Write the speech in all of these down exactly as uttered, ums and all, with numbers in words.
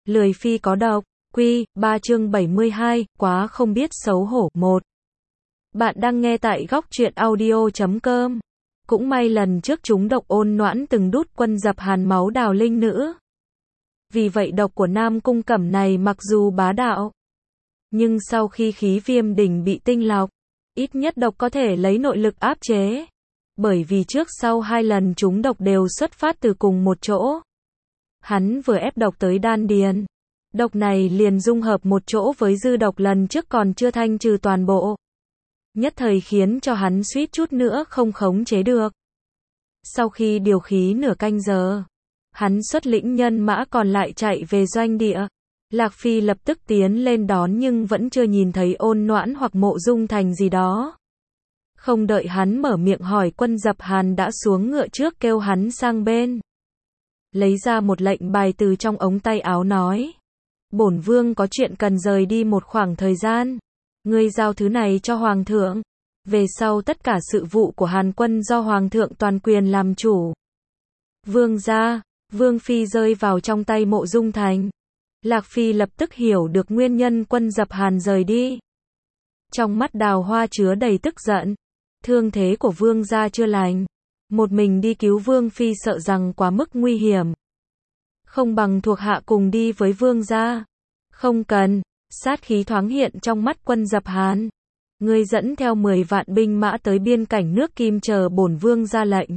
Lười phi có độc, Quy, ba chương bảy mươi hai, quá không biết xấu hổ, một. Bạn đang nghe tại góc truyện audio chấm com. Cũng may lần trước chúng độc Ôn Noãn từng đút quân dập hàn máu Đào Linh Nữ. Vì vậy độc của Nam Cung Cẩm này mặc dù bá đạo, nhưng sau khi khí viêm đỉnh bị tinh lọc, ít nhất độc có thể lấy nội lực áp chế. Bởi vì trước sau hai lần chúng độc đều xuất phát từ cùng một chỗ. Hắn vừa ép độc tới đan điền, độc này liền dung hợp một chỗ với dư độc lần trước còn chưa thanh trừ toàn bộ. Nhất thời khiến cho hắn suýt chút nữa không khống chế được. Sau khi điều khí nửa canh giờ, hắn xuất lĩnh nhân mã còn lại chạy về doanh địa. Lạc Phi lập tức tiến lên đón nhưng vẫn chưa nhìn thấy Ôn Noãn hoặc Mộ Dung Thành gì đó. Không đợi hắn mở miệng hỏi, quân dập hàn đã xuống ngựa trước kêu hắn sang bên. Lấy ra một lệnh bài từ trong ống tay áo nói: bổn vương có chuyện cần rời đi một khoảng thời gian. Ngươi giao thứ này cho hoàng thượng. Về sau tất cả sự vụ của Hàn quân do hoàng thượng toàn quyền làm chủ. Vương gia, Vương Phi rơi vào trong tay Mộ Dung Thành. Lạc Phi lập tức hiểu được nguyên nhân quân dập hàn rời đi. Trong mắt Đào Hoa chứa đầy tức giận. Thương thế của vương gia chưa lành, một mình đi cứu Vương Phi sợ rằng quá mức nguy hiểm. Không bằng thuộc hạ cùng đi với vương gia. Không cần. Sát khí thoáng hiện trong mắt quân dập hàn. Ngươi dẫn theo mười vạn binh mã tới biên cảnh nước Kim chờ bổn vương ra lệnh.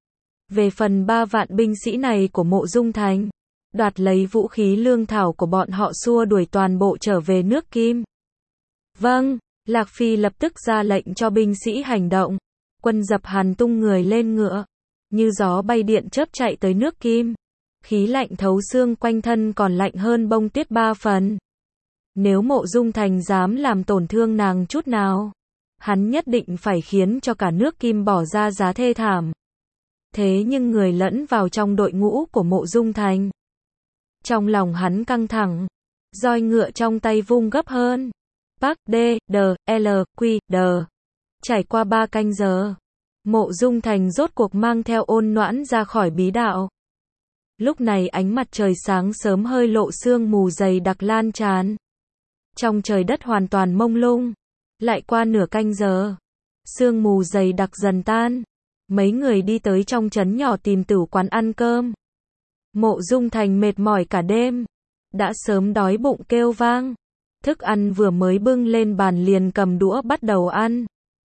Về phần ba vạn binh sĩ này của Mộ Dung Thành, đoạt lấy vũ khí lương thảo của bọn họ xua đuổi toàn bộ trở về nước Kim. Vâng. Lạc Phi lập tức ra lệnh cho binh sĩ hành động. Quân dập hàn tung người lên ngựa, như gió bay điện chớp chạy tới nước Kim. Khí lạnh thấu xương quanh thân còn lạnh hơn bông tuyết ba phần. Nếu Mộ Dung Thành dám làm tổn thương nàng chút nào, hắn nhất định phải khiến cho cả nước Kim bỏ ra giá thê thảm. Thế nhưng người lẫn vào trong đội ngũ của Mộ Dung Thành. Trong lòng hắn căng thẳng, roi ngựa trong tay vung gấp hơn. Bắc, D, D, L, Q, D. Trải qua ba canh giờ, Mộ Dung Thành rốt cuộc mang theo Ôn Noãn ra khỏi bí đạo. Lúc này ánh mặt trời sáng sớm hơi lộ sương mù dày đặc lan tràn. Trong trời đất hoàn toàn mông lung. Lại qua nửa canh giờ, sương mù dày đặc dần tan. Mấy người đi tới trong trấn nhỏ tìm tửu quán ăn cơm. Mộ Dung Thành mệt mỏi cả đêm, đã sớm đói bụng kêu vang. Thức ăn vừa mới bưng lên bàn liền cầm đũa bắt đầu ăn.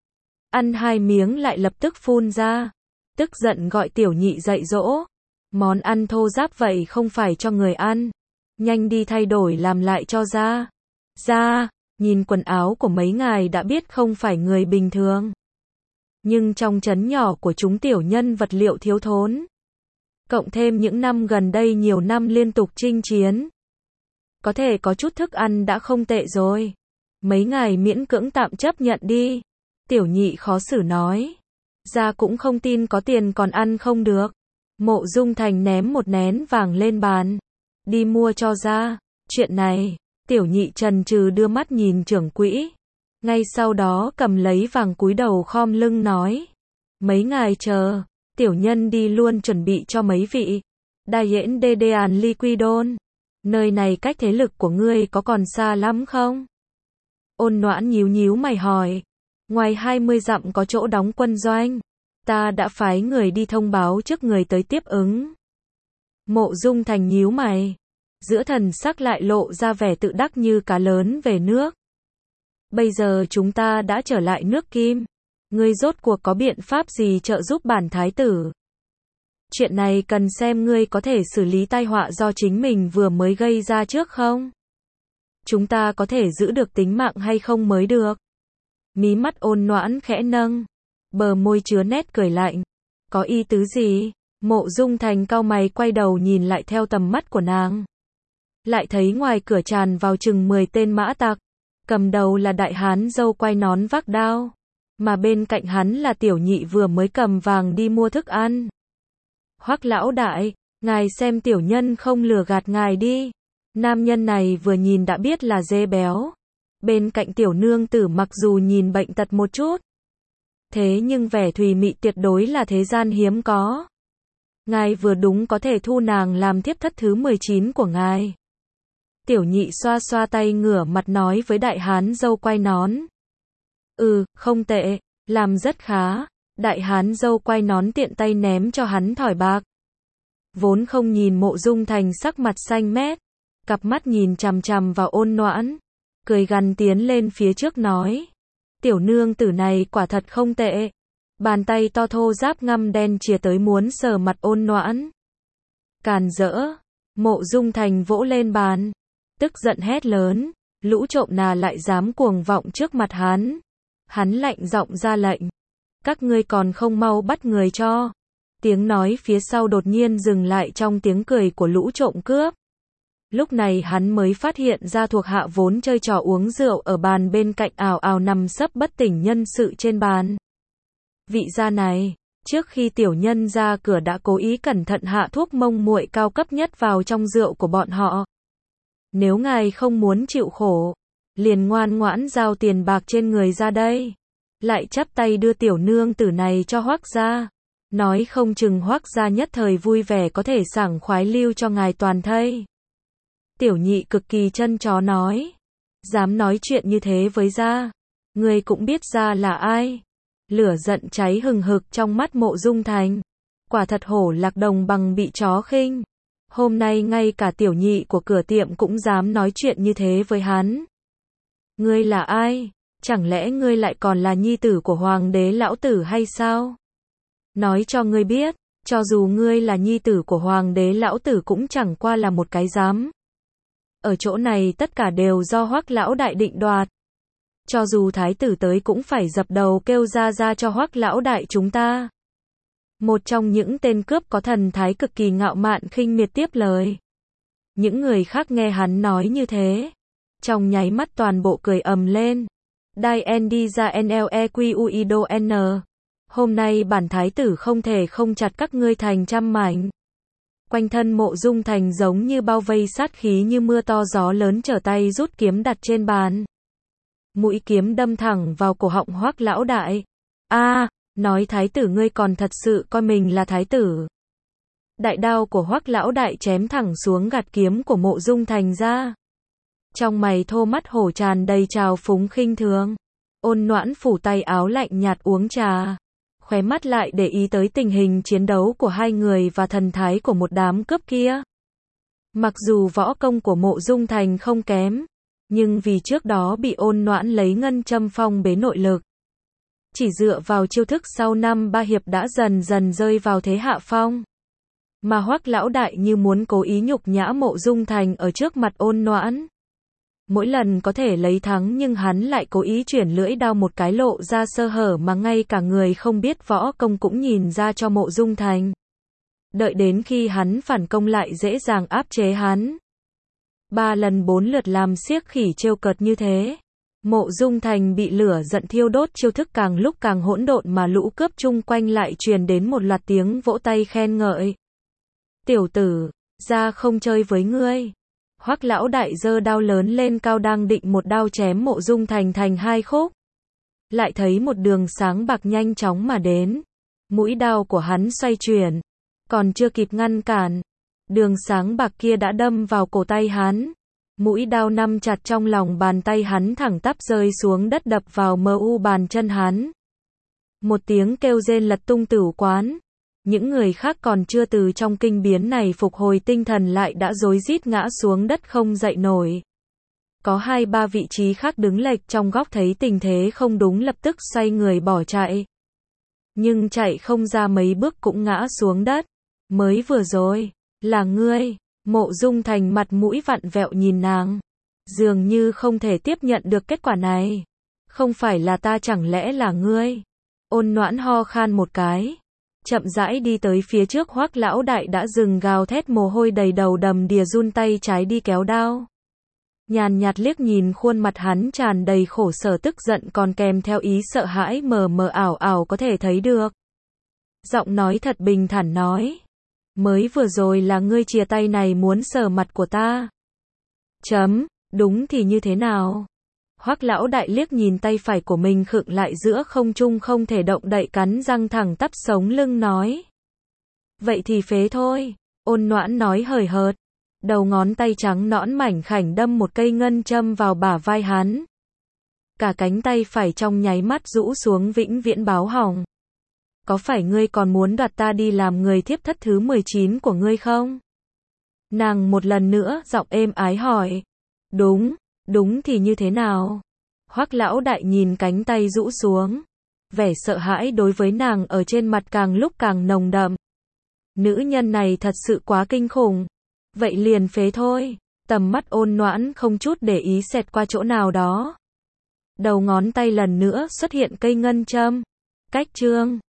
Ăn hai miếng lại lập tức phun ra. Tức giận gọi tiểu nhị dạy dỗ. Món ăn thô ráp vậy không phải cho người ăn. Nhanh đi thay đổi làm lại cho ra. Ra, nhìn quần áo của mấy ngài đã biết không phải người bình thường. Nhưng trong trấn nhỏ của chúng tiểu nhân vật liệu thiếu thốn. Cộng thêm những năm gần đây nhiều năm liên tục chinh chiến. Có thể có chút thức ăn đã không tệ rồi. Mấy ngài miễn cưỡng tạm chấp nhận đi. Tiểu nhị khó xử nói. Ra cũng không tin có tiền còn ăn không được. Mộ Dung Thành ném một nén vàng lên bàn. Đi mua cho ra. Chuyện này, tiểu nhị trần trừ đưa mắt nhìn trưởng quỹ. Ngay sau đó cầm lấy vàng cúi đầu khom lưng nói. Mấy ngài chờ, tiểu nhân đi luôn chuẩn bị cho mấy vị. Đại yễn đê đê àn liquidon. Nơi này cách thế lực của ngươi có còn xa lắm không? Ôn Noãn nhíu nhíu mày hỏi. Ngoài hai mươi dặm có chỗ đóng quân doanh. Ta đã phái người đi thông báo trước người tới tiếp ứng. Mộ Dung Thành nhíu mày. Giữa thần sắc lại lộ ra vẻ tự đắc như cá lớn về nước. Bây giờ chúng ta đã trở lại nước Kim. Ngươi rốt cuộc có biện pháp gì trợ giúp bản thái tử? Chuyện này cần xem ngươi có thể xử lý tai họa do chính mình vừa mới gây ra trước không? Chúng ta có thể giữ được tính mạng hay không mới được? Mí mắt Ôn Noãn khẽ nâng, bờ môi chứa nét cười lạnh. Có ý tứ gì? Mộ Dung Thành cau mày quay đầu nhìn lại theo tầm mắt của nàng. Lại thấy ngoài cửa tràn vào chừng mười tên mã tặc. Cầm đầu là đại hán râu quai nón vác đao. Mà bên cạnh hắn là tiểu nhị vừa mới cầm vàng đi mua thức ăn. Hoắc lão đại, ngài xem tiểu nhân không lừa gạt ngài đi. Nam nhân này vừa nhìn đã biết là dê béo. Bên cạnh tiểu nương tử mặc dù nhìn bệnh tật một chút. Thế nhưng vẻ thùy mị tuyệt đối là thế gian hiếm có. Ngài vừa đúng có thể thu nàng làm thiếp thất thứ mười chín của ngài. Tiểu nhị xoa xoa tay ngửa mặt nói với đại hán dâu quai nón. Ừ, không tệ, làm rất khá. Đại hán dâu quai nón tiện tay ném cho hắn thỏi bạc. Vốn không nhìn Mộ Dung Thành sắc mặt xanh mét, cặp mắt nhìn chằm chằm vào Ôn Noãn, cười gằn tiến lên phía trước nói. Tiểu nương tử này quả thật không tệ. Bàn tay to thô ráp ngăm đen chìa tới muốn sờ mặt Ôn Noãn. Càn rỡ, Mộ Dung Thành vỗ lên bàn, tức giận hét lớn, lũ trộm nà lại dám cuồng vọng trước mặt hắn. Hắn lạnh giọng ra lệnh, các ngươi còn không mau bắt người cho. Tiếng nói phía sau đột nhiên dừng lại trong tiếng cười của lũ trộm cướp. Lúc này hắn mới phát hiện ra thuộc hạ vốn chơi trò uống rượu ở bàn bên cạnh ào ào nằm sấp bất tỉnh nhân sự trên bàn. Vị gia này, trước khi tiểu nhân ra cửa đã cố ý cẩn thận hạ thuốc mông muội cao cấp nhất vào trong rượu của bọn họ. Nếu ngài không muốn chịu khổ, liền ngoan ngoãn giao tiền bạc trên người ra đây. Lại chắp tay đưa tiểu nương tử này cho Hoắc gia. Nói không chừng Hoắc gia nhất thời vui vẻ có thể sảng khoái lưu cho ngài toàn thây. Tiểu nhị cực kỳ chân chó nói. Dám nói chuyện như thế với gia, ngươi cũng biết gia là ai. Lửa giận cháy hừng hực trong mắt Mộ Dung Thành. Quả thật hổ lạc đồng bằng bị chó khinh. Hôm nay ngay cả tiểu nhị của cửa tiệm cũng dám nói chuyện như thế với hắn. Ngươi là ai? Chẳng lẽ ngươi lại còn là nhi tử của hoàng đế lão tử hay sao? Nói cho ngươi biết, cho dù ngươi là nhi tử của hoàng đế lão tử cũng chẳng qua là một cái giám. Ở chỗ này tất cả đều do Hoắc lão đại định đoạt. Cho dù thái tử tới cũng phải dập đầu kêu ra ra cho Hoắc lão đại chúng ta. Một trong những tên cướp có thần thái cực kỳ ngạo mạn khinh miệt tiếp lời. Những người khác nghe hắn nói như thế, trong nháy mắt toàn bộ cười ầm lên. Dai Ndi ra Nlequido N. Hôm nay bản thái tử không thể không chặt các ngươi thành trăm mảnh. Quanh thân Mộ Dung Thành giống như bao vây sát khí như mưa to gió lớn, trở tay rút kiếm đặt trên bàn. Mũi kiếm đâm thẳng vào cổ họng Hoắc lão đại. A, à, nói thái tử ngươi còn thật sự coi mình là thái tử. Đại đao của Hoắc lão đại chém thẳng xuống gạt kiếm của Mộ Dung Thành ra. Trong mày thô mắt hổ tràn đầy trào phúng khinh thường. Ôn Noãn phủ tay áo lạnh nhạt uống trà, khóe mắt lại để ý tới tình hình chiến đấu của hai người và thần thái của một đám cướp kia. Mặc dù võ công của Mộ Dung Thành không kém, nhưng vì trước đó bị Ôn Noãn lấy ngân châm phong bế nội lực, chỉ dựa vào chiêu thức sau năm ba hiệp đã dần dần rơi vào thế hạ phong. Mà Hoắc lão đại như muốn cố ý nhục nhã Mộ Dung Thành ở trước mặt Ôn Noãn. Mỗi lần có thể lấy thắng nhưng hắn lại cố ý chuyển lưỡi đao một cái lộ ra sơ hở mà ngay cả người không biết võ công cũng nhìn ra cho Mộ Dung Thành. Đợi đến khi hắn phản công lại dễ dàng áp chế hắn. Ba lần bốn lượt làm xiếc khỉ trêu cợt như thế. Mộ Dung Thành bị lửa giận thiêu đốt, chiêu thức càng lúc càng hỗn độn mà lũ cướp chung quanh lại truyền đến một loạt tiếng vỗ tay khen ngợi. Tiểu tử, ra không chơi với ngươi. Hoắc lão đại giơ đao lớn lên cao đang định một đao chém Mộ Dung Thành thành hai khúc. Lại thấy một đường sáng bạc nhanh chóng mà đến. Mũi đao của hắn xoay chuyển, còn chưa kịp ngăn cản, đường sáng bạc kia đã đâm vào cổ tay hắn. Mũi đao nắm chặt trong lòng bàn tay hắn thẳng tắp rơi xuống đất đập vào mờ u bàn chân hắn. Một tiếng kêu rên lật tung tửu quán. Những người khác còn chưa từ trong kinh biến này phục hồi tinh thần lại đã rối rít ngã xuống đất không dậy nổi. Có hai ba vị trí khác đứng lệch trong góc thấy tình thế không đúng lập tức xoay người bỏ chạy. Nhưng chạy không ra mấy bước cũng ngã xuống đất. Mới vừa rồi, là ngươi. Mộ Dung Thành mặt mũi vặn vẹo nhìn nàng. Dường như không thể tiếp nhận được kết quả này. Không phải là ta, chẳng lẽ là ngươi? Ôn Noãn ho khan một cái, chậm rãi đi tới phía trước Hoắc lão đại đã dừng gào thét mồ hôi đầy đầu đầm đìa run tay trái đi kéo đao. Nhàn nhạt liếc nhìn khuôn mặt hắn tràn đầy khổ sở tức giận còn kèm theo ý sợ hãi mờ mờ ảo ảo có thể thấy được. Giọng nói thật bình thản nói. Mới vừa rồi là ngươi chìa tay này muốn sờ mặt của ta. Chấm, đúng thì như thế nào? Hoắc lão đại liếc nhìn tay phải của mình khựng lại giữa không trung không thể động đậy, cắn răng thẳng tắp sống lưng nói. Vậy thì phế thôi. Ôn Noãn nói hời hợt. Đầu ngón tay trắng nõn mảnh khảnh đâm một cây ngân châm vào bả vai hắn. Cả cánh tay phải trong nháy mắt rũ xuống vĩnh viễn báo hỏng. Có phải ngươi còn muốn đoạt ta đi làm người thiếp thất thứ mười chín của ngươi không? Nàng một lần nữa giọng êm ái hỏi. Đúng, đúng thì như thế nào? Hoắc lão đại nhìn cánh tay rũ xuống. Vẻ sợ hãi đối với nàng ở trên mặt càng lúc càng nồng đậm. Nữ nhân này thật sự quá kinh khủng. Vậy liền phế thôi. Tầm mắt ôn noãn không chút để ý xẹt qua chỗ nào đó. Đầu ngón tay lần nữa xuất hiện cây ngân châm. Cách chương